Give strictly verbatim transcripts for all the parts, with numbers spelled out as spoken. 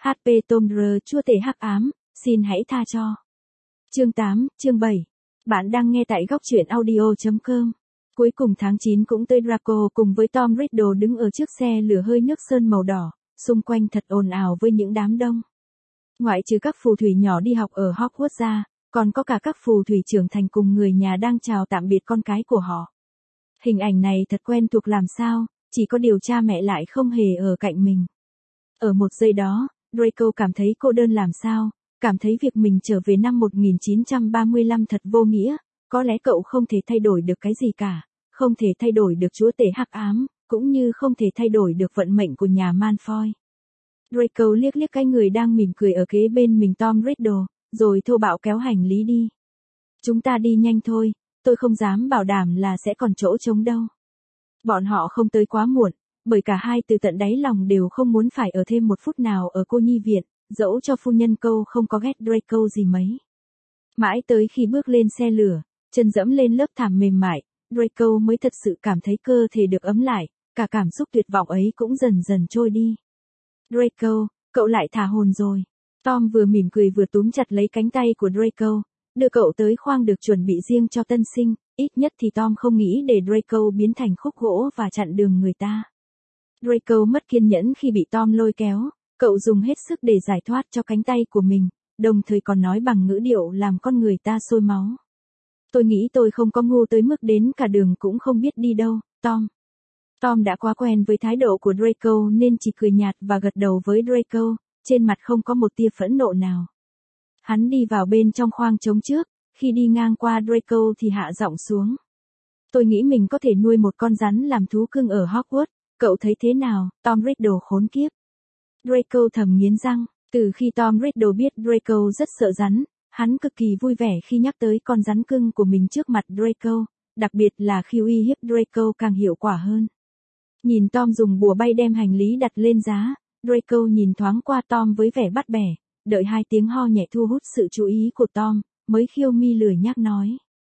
hát pê Tom R chúa tể hắc ám, xin hãy tha cho. Chương tám, chương bảy. Bạn đang nghe tại góc truyện audio chấm com. Cuối cùng tháng chín cũng tới, Draco cùng với Tom Riddle đứng ở chiếc xe lửa hơi nước sơn màu đỏ, xung quanh thật ồn ào với những đám đông. Ngoại trừ các phù thủy nhỏ đi học ở Hogwarts ra, còn có cả các phù thủy trưởng thành cùng người nhà đang chào tạm biệt con cái của họ. Hình ảnh này thật quen thuộc làm sao, chỉ có điều cha mẹ lại không hề ở cạnh mình. Ở một giây đó, Draco cảm thấy cô đơn làm sao, cảm thấy việc mình trở về năm một nghìn chín trăm ba mươi lăm thật vô nghĩa, có lẽ cậu không thể thay đổi được cái gì cả, không thể thay đổi được chúa tể hắc ám, cũng như không thể thay đổi được vận mệnh của nhà Malfoy. Draco liếc liếc cái người đang mỉm cười ở kế bên mình Tom Riddle, rồi thô bạo kéo hành lý đi. Chúng ta đi nhanh thôi, tôi không dám bảo đảm là sẽ còn chỗ trống đâu. Bọn họ không tới quá muộn, bởi cả hai từ tận đáy lòng đều không muốn phải ở thêm một phút nào ở cô nhi viện, dẫu cho phu nhân câu không có ghét Draco gì mấy. Mãi tới khi bước lên xe lửa, chân dẫm lên lớp thảm mềm mại, Draco mới thật sự cảm thấy cơ thể được ấm lại, cả cảm xúc tuyệt vọng ấy cũng dần dần trôi đi. Draco, cậu lại thả hồn rồi. Tom vừa mỉm cười vừa túm chặt lấy cánh tay của Draco, đưa cậu tới khoang được chuẩn bị riêng cho tân sinh, ít nhất thì Tom không nghĩ để Draco biến thành khúc gỗ và chặn đường người ta. Draco mất kiên nhẫn khi bị Tom lôi kéo, cậu dùng hết sức để giải thoát cho cánh tay của mình, đồng thời còn nói bằng ngữ điệu làm con người ta sôi máu. Tôi nghĩ tôi không có ngu tới mức đến cả đường cũng không biết đi đâu, Tom. Tom đã quá quen với thái độ của Draco nên chỉ cười nhạt và gật đầu với Draco, trên mặt không có một tia phẫn nộ nào. Hắn đi vào bên trong khoang trống trước, khi đi ngang qua Draco thì hạ giọng xuống. Tôi nghĩ mình có thể nuôi một con rắn làm thú cưng ở Hogwarts, cậu thấy thế nào, Tom Riddle khốn kiếp. Draco thầm nghiến răng, từ khi Tom Riddle biết Draco rất sợ rắn, hắn cực kỳ vui vẻ khi nhắc tới con rắn cưng của mình trước mặt Draco, đặc biệt là khi uy hiếp Draco càng hiệu quả hơn. Nhìn Tom dùng bùa bay đem hành lý đặt lên giá, Draco nhìn thoáng qua Tom với vẻ bắt bẻ, đợi hai tiếng ho nhẹ thu hút sự chú ý của Tom, mới khiêu mi lười nhác nói.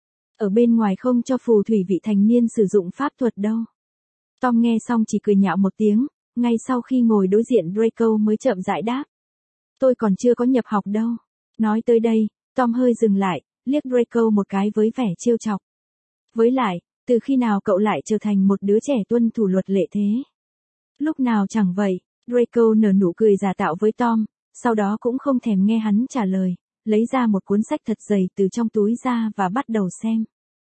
Ở bên ngoài không cho phù thủy vị thành niên sử dụng pháp thuật đâu. Tom nghe xong chỉ cười nhạo một tiếng, ngay sau khi ngồi đối diện Draco mới chậm rãi đáp. Tôi còn chưa có nhập học đâu. Nói tới đây, Tom hơi dừng lại, liếc Draco một cái với vẻ trêu chọc. Với lại, từ khi nào cậu lại trở thành một đứa trẻ tuân thủ luật lệ thế? Lúc nào chẳng vậy, Draco nở nụ cười giả tạo với Tom, sau đó cũng không thèm nghe hắn trả lời, lấy ra một cuốn sách thật dày từ trong túi ra và bắt đầu xem.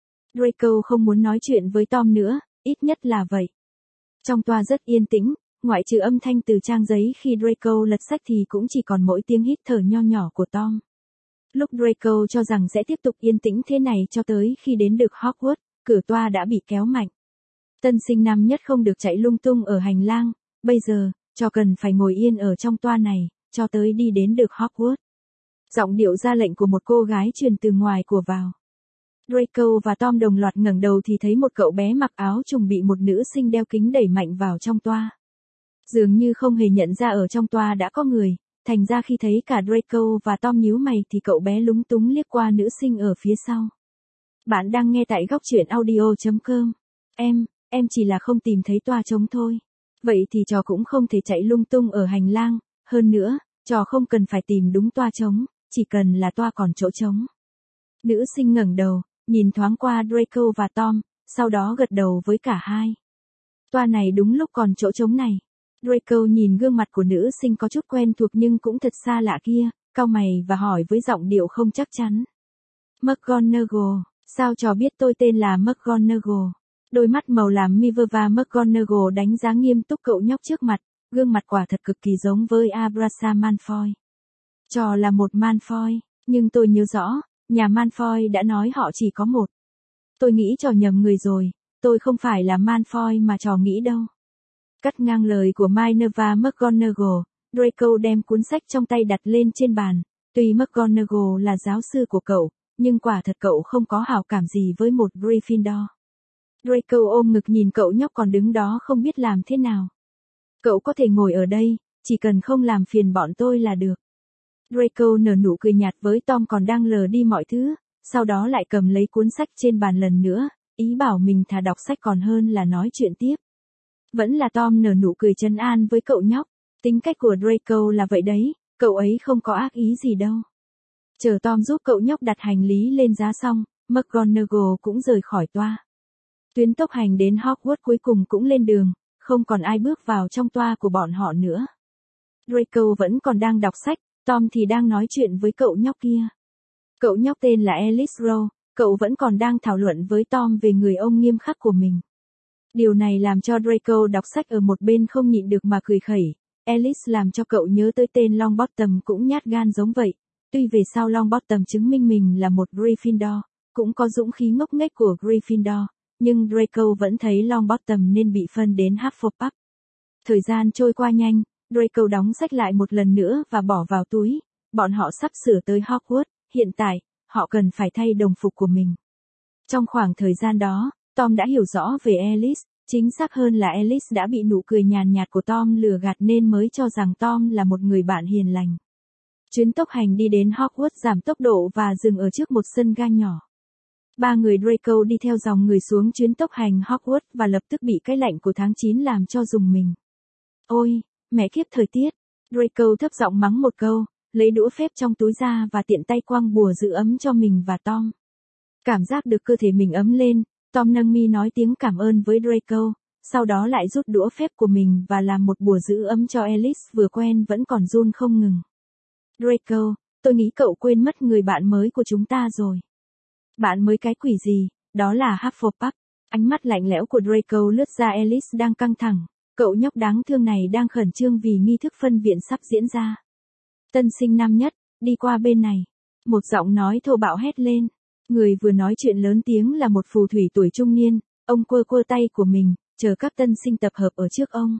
Draco không muốn nói chuyện với Tom nữa, ít nhất là vậy. Trong toa rất yên tĩnh, ngoại trừ âm thanh từ trang giấy khi Draco lật sách thì cũng chỉ còn mỗi tiếng hít thở nho nhỏ của Tom. Lúc Draco cho rằng sẽ tiếp tục yên tĩnh thế này cho tới khi đến được Hogwarts, cửa toa đã bị kéo mạnh. Tân sinh năm nhất không được chạy lung tung ở hành lang, bây giờ, cho cần phải ngồi yên ở trong toa này, cho tới đi đến được Hogwarts. Giọng điệu ra lệnh của một cô gái truyền từ ngoài của vào. Draco và Tom đồng loạt ngẩng đầu thì thấy một cậu bé mặc áo trùng bị một nữ sinh đeo kính đẩy mạnh vào trong toa. Dường như không hề nhận ra ở trong toa đã có người, thành ra khi thấy cả Draco và Tom nhíu mày thì cậu bé lúng túng liếc qua nữ sinh ở phía sau. Bạn đang nghe tại góc truyện audio chấm com. Em, em chỉ là không tìm thấy toa trống thôi. Vậy thì trò cũng không thể chạy lung tung ở hành lang, hơn nữa, trò không cần phải tìm đúng toa trống, chỉ cần là toa còn chỗ trống. Nữ sinh ngẩng đầu, nhìn thoáng qua Draco và Tom, sau đó gật đầu với cả hai. Toa này đúng lúc còn chỗ trống này. Draco nhìn gương mặt của nữ sinh có chút quen thuộc nhưng cũng thật xa lạ kia, cau mày và hỏi với giọng điệu không chắc chắn. McGonagall, sao trò biết tôi tên là McGonagall? Đôi mắt màu làm Minerva McGonagall đánh giá nghiêm túc cậu nhóc trước mặt, gương mặt quả thật cực kỳ giống với Abraham Malfoy. Trò là một Malfoy, nhưng tôi nhớ rõ, nhà Malfoy đã nói họ chỉ có một. Tôi nghĩ trò nhầm người rồi, tôi không phải là Malfoy mà trò nghĩ đâu. Cắt ngang lời của Minerva McGonagall, Draco đem cuốn sách trong tay đặt lên trên bàn, tuy McGonagall là giáo sư của cậu, nhưng quả thật cậu không có hảo cảm gì với một Gryffindor. Draco ôm ngực nhìn cậu nhóc còn đứng đó không biết làm thế nào. Cậu có thể ngồi ở đây, chỉ cần không làm phiền bọn tôi là được. Draco nở nụ cười nhạt với Tom còn đang lờ đi mọi thứ, sau đó lại cầm lấy cuốn sách trên bàn lần nữa, ý bảo mình thà đọc sách còn hơn là nói chuyện tiếp. Vẫn là Tom nở nụ cười trấn an với cậu nhóc. Tính cách của Draco là vậy đấy, cậu ấy không có ác ý gì đâu. Chờ Tom giúp cậu nhóc đặt hành lý lên giá xong, McGonagall cũng rời khỏi toa. Tuyến tốc hành đến Hogwarts cuối cùng cũng lên đường, không còn ai bước vào trong toa của bọn họ nữa. Draco vẫn còn đang đọc sách, Tom thì đang nói chuyện với cậu nhóc kia. Cậu nhóc tên là Ellis Rowe, cậu vẫn còn đang thảo luận với Tom về người ông nghiêm khắc của mình. Điều này làm cho Draco đọc sách ở một bên không nhịn được mà cười khẩy. Ellis làm cho cậu nhớ tới tên Longbottom cũng nhát gan giống vậy. Tuy về sau Longbottom chứng minh mình là một Gryffindor, cũng có dũng khí ngốc nghếch của Gryffindor, nhưng Draco vẫn thấy Longbottom nên bị phân đến Hufflepuff. Thời gian trôi qua nhanh, Draco đóng sách lại một lần nữa và bỏ vào túi. Bọn họ sắp sửa tới Hogwarts, hiện tại, họ cần phải thay đồng phục của mình. Trong khoảng thời gian đó, Tom đã hiểu rõ về Ellis, chính xác hơn là Ellis đã bị nụ cười nhàn nhạt của Tom lừa gạt nên mới cho rằng Tom là một người bạn hiền lành. Chuyến tốc hành đi đến Hogwarts giảm tốc độ và dừng ở trước một sân ga nhỏ. Ba người Draco đi theo dòng người xuống chuyến tốc hành Hogwarts và lập tức bị cái lạnh của tháng chín làm cho rùng mình. Ôi, mẹ kiếp thời tiết! Draco thấp giọng mắng một câu, lấy đũa phép trong túi ra và tiện tay quăng bùa giữ ấm cho mình và Tom. Cảm giác được cơ thể mình ấm lên, Tom nâng mi nói tiếng cảm ơn với Draco, sau đó lại rút đũa phép của mình và làm một bùa giữ ấm cho Ellis vừa quen vẫn còn run không ngừng. Draco, tôi nghĩ cậu quên mất người bạn mới của chúng ta rồi. Bạn mới cái quỷ gì, đó là Hufflepuff. Ánh mắt lạnh lẽo của Draco lướt ra Ellis đang căng thẳng, cậu nhóc đáng thương này đang khẩn trương vì nghi thức phân viện sắp diễn ra. Tân sinh năm nhất, đi qua bên này. Một giọng nói thô bạo hét lên. Người vừa nói chuyện lớn tiếng là một phù thủy tuổi trung niên, ông quơ quơ tay của mình, chờ các tân sinh tập hợp ở trước ông.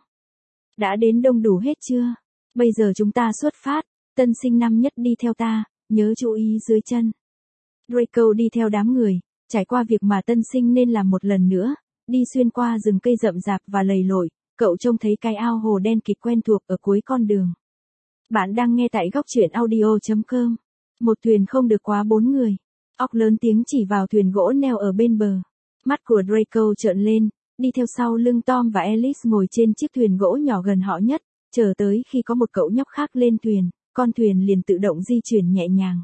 Đã đến đông đủ hết chưa? Bây giờ chúng ta xuất phát, tân sinh năm nhất đi theo ta, nhớ chú ý dưới chân. Draco đi theo đám người, trải qua việc mà tân sinh nên làm một lần nữa, đi xuyên qua rừng cây rậm rạp và lầy lội, cậu trông thấy cái ao hồ đen kịt quen thuộc ở cuối con đường. Bạn đang nghe tại góc truyện audio chấm com. Một thuyền không được quá bốn người. Óc lớn tiếng chỉ vào thuyền gỗ neo ở bên bờ. Mắt của Draco trợn lên, đi theo sau lưng Tom và Ellis ngồi trên chiếc thuyền gỗ nhỏ gần họ nhất, chờ tới khi có một cậu nhóc khác lên thuyền, con thuyền liền tự động di chuyển nhẹ nhàng.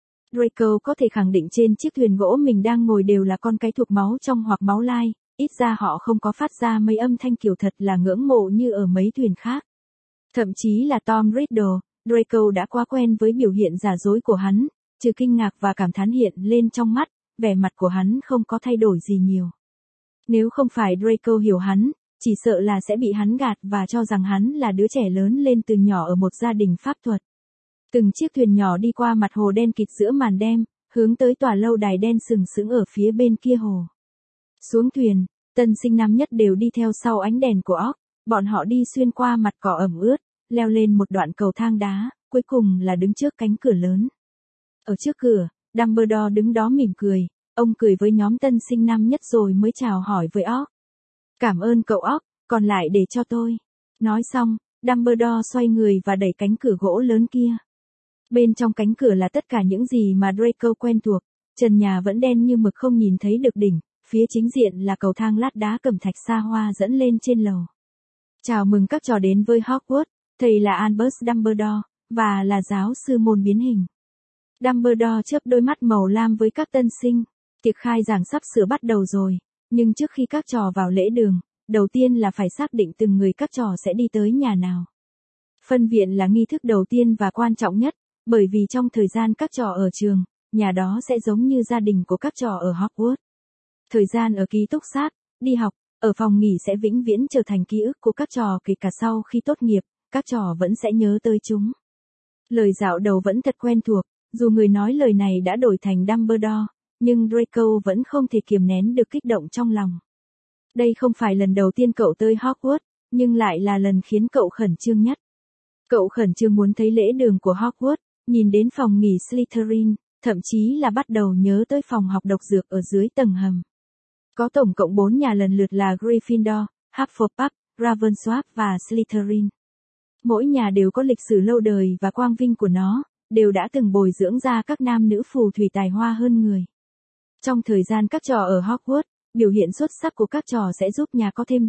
Draco có thể khẳng định trên chiếc thuyền gỗ mình đang ngồi đều là con cái thuộc máu trong hoặc máu lai, ít ra họ không có phát ra mấy âm thanh kiểu thật là ngưỡng mộ như ở mấy thuyền khác. Thậm chí là Tom Riddle, Draco đã quá quen với biểu hiện giả dối của hắn, trừ kinh ngạc và cảm thán hiện lên trong mắt, vẻ mặt của hắn không có thay đổi gì nhiều. Nếu không phải Draco hiểu hắn, chỉ sợ là sẽ bị hắn gạt và cho rằng hắn là đứa trẻ lớn lên từ nhỏ ở một gia đình pháp thuật. Từng chiếc thuyền nhỏ đi qua mặt hồ đen kịt giữa màn đêm, hướng tới tòa lâu đài đen sừng sững ở phía bên kia hồ. Xuống thuyền, tân sinh năm nhất đều đi theo sau ánh đèn của óc, bọn họ đi xuyên qua mặt cỏ ẩm ướt, leo lên một đoạn cầu thang đá, cuối cùng là đứng trước cánh cửa lớn. Ở trước cửa, Dumbledore đứng đó mỉm cười, ông cười với nhóm tân sinh năm nhất rồi mới chào hỏi với óc. Cảm ơn cậu óc, còn lại để cho tôi. Nói xong, Dumbledore xoay người và đẩy cánh cửa gỗ lớn kia. Bên trong cánh cửa là tất cả những gì mà Draco quen thuộc, trần nhà vẫn đen như mực không nhìn thấy được đỉnh, phía chính diện là cầu thang lát đá cẩm thạch xa hoa dẫn lên trên lầu. Chào mừng các trò đến với Hogwarts, thầy là Albus Dumbledore, và là giáo sư môn biến hình. Dumbledore chớp đôi mắt màu lam với các tân sinh, tiệc khai giảng sắp sửa bắt đầu rồi, nhưng trước khi các trò vào lễ đường, đầu tiên là phải xác định từng người các trò sẽ đi tới nhà nào. Phân viện là nghi thức đầu tiên và quan trọng nhất, bởi vì trong thời gian các trò ở trường, nhà đó sẽ giống như gia đình của các trò ở Hogwarts. Thời gian ở ký túc xá, đi học, ở phòng nghỉ sẽ vĩnh viễn trở thành ký ức của các trò kể cả sau khi tốt nghiệp, các trò vẫn sẽ nhớ tới chúng. Lời dạo đầu vẫn thật quen thuộc, dù người nói lời này đã đổi thành Dumbledore, nhưng Draco vẫn không thể kiềm nén được kích động trong lòng. Đây không phải lần đầu tiên cậu tới Hogwarts, nhưng lại là lần khiến cậu khẩn trương nhất. Cậu khẩn trương muốn thấy lễ đường của Hogwarts, nhìn đến phòng nghỉ Slytherin, thậm chí là bắt đầu nhớ tới phòng học độc dược ở dưới tầng hầm. Có tổng cộng bốn nhà lần lượt là Gryffindor, Hufflepuff, Ravenclaw và Slytherin. Mỗi nhà đều có lịch sử lâu đời và quang vinh của nó, đều đã từng bồi dưỡng ra các nam nữ phù thủy tài hoa hơn người. Trong thời gian các trò ở Hogwarts, biểu hiện xuất sắc của các trò sẽ giúp nhà có thêm điểm,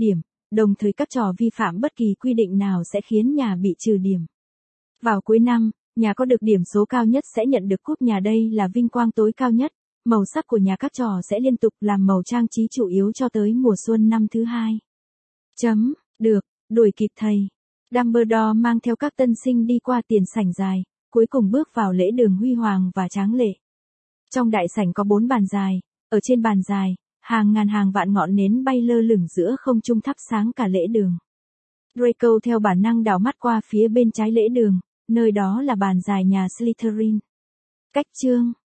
đồng thời các trò vi phạm bất kỳ quy định nào sẽ khiến nhà bị trừ điểm. Vào cuối năm, nhà có được điểm số cao nhất sẽ nhận được cúp nhà, đây là vinh quang tối cao nhất. Màu sắc của nhà các trò sẽ liên tục làm màu trang trí chủ yếu cho tới mùa xuân năm thứ hai. Chấm, được, đuổi kịp thầy. Dumbledore mang theo các tân sinh đi qua tiền sảnh dài, cuối cùng bước vào lễ đường huy hoàng và tráng lệ. Trong đại sảnh có bốn bàn dài, ở trên bàn dài, hàng ngàn hàng vạn ngọn nến bay lơ lửng giữa không trung thắp sáng cả lễ đường. Draco theo bản năng đảo mắt qua phía bên trái lễ đường, nơi đó là bàn dài nhà Slytherin. Cách chương